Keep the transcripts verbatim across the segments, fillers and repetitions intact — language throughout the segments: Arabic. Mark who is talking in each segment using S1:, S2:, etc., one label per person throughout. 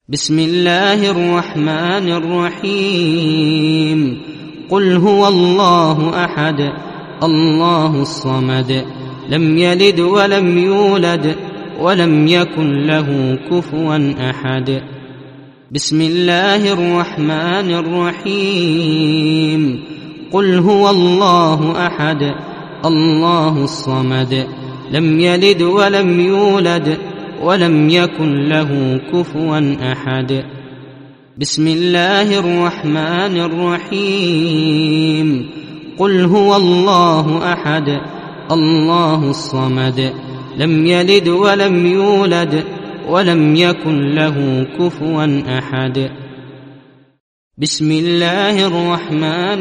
S1: بسم الله الرحمن الرحيم. قل هو الله أحد الله الصمد لم يلد ولم يولد ولم يكن له كفوا أحد. بسم الله الرحمن الرحيم. قل هو الله أحد الله الصمد لم يلد ولم يولد ولم يكن له كفوا أحد. بسم الله الرحمن الرحيم. قل هو الله أحد الله الصمد لم يلد ولم يولد ولم يكن له كفوا أحد. بسم الله الرحمن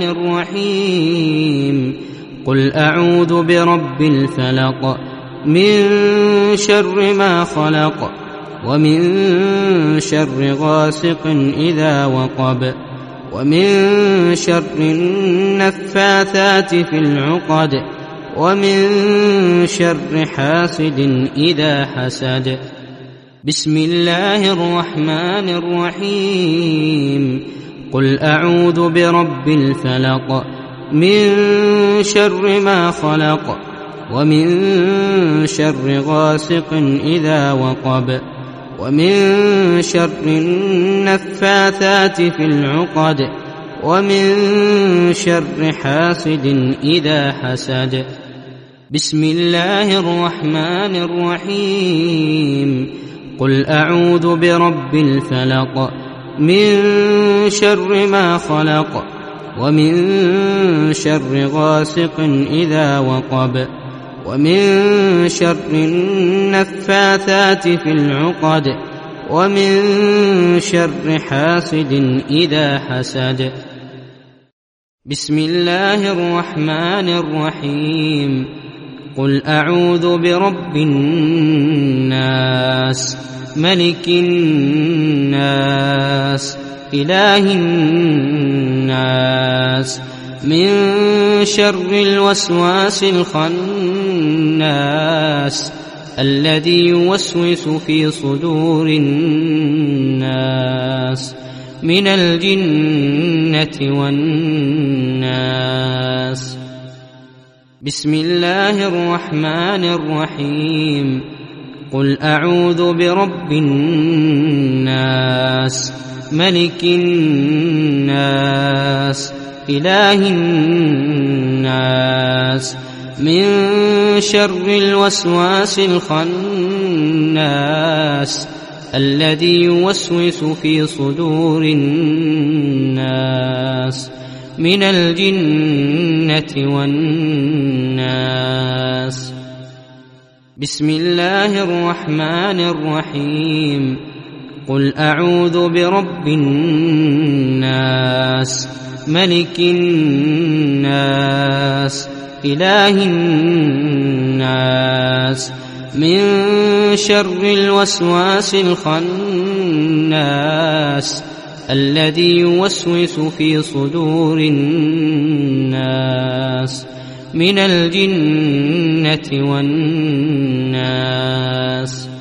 S1: الرحيم. قل أعوذ برب الفلق من شر ما خلق ومن شر غاسق إذا وقب ومن شر النفاثات في العقد ومن شر حاسد إذا حسد. بسم الله الرحمن الرحيم. قل أعوذ برب الفلق من شر ما خلق ومن شر غاسق إذا وقب ومن شر النفاثات في العقد ومن شر حاسد إذا حسد. بسم الله الرحمن الرحيم. قل أعوذ برب الفلق من شر ما خلق ومن شر غاسق إذا وقب ومن شر النفاثات في العقد ومن شر حاسد إذا حسد. بسم الله الرحمن الرحيم. قل أعوذ برب الناس ملك الناس إله الناس من شر الوسواس الخناس الذي يوسوس في صدور الناس من الجنة والناس. بسم الله الرحمن الرحيم. قل أعوذ برب الناس ملك الناس إله الناس من شر الوسواس الخناس الذي يوسوس في صدور الناس من الجنة والناس. بسم الله الرحمن الرحيم. قل أعوذ برب الناس ملك الناس إله الناس من شر الوسواس الخناس الذي يوسوس في صدور الناس من الجنة والناس.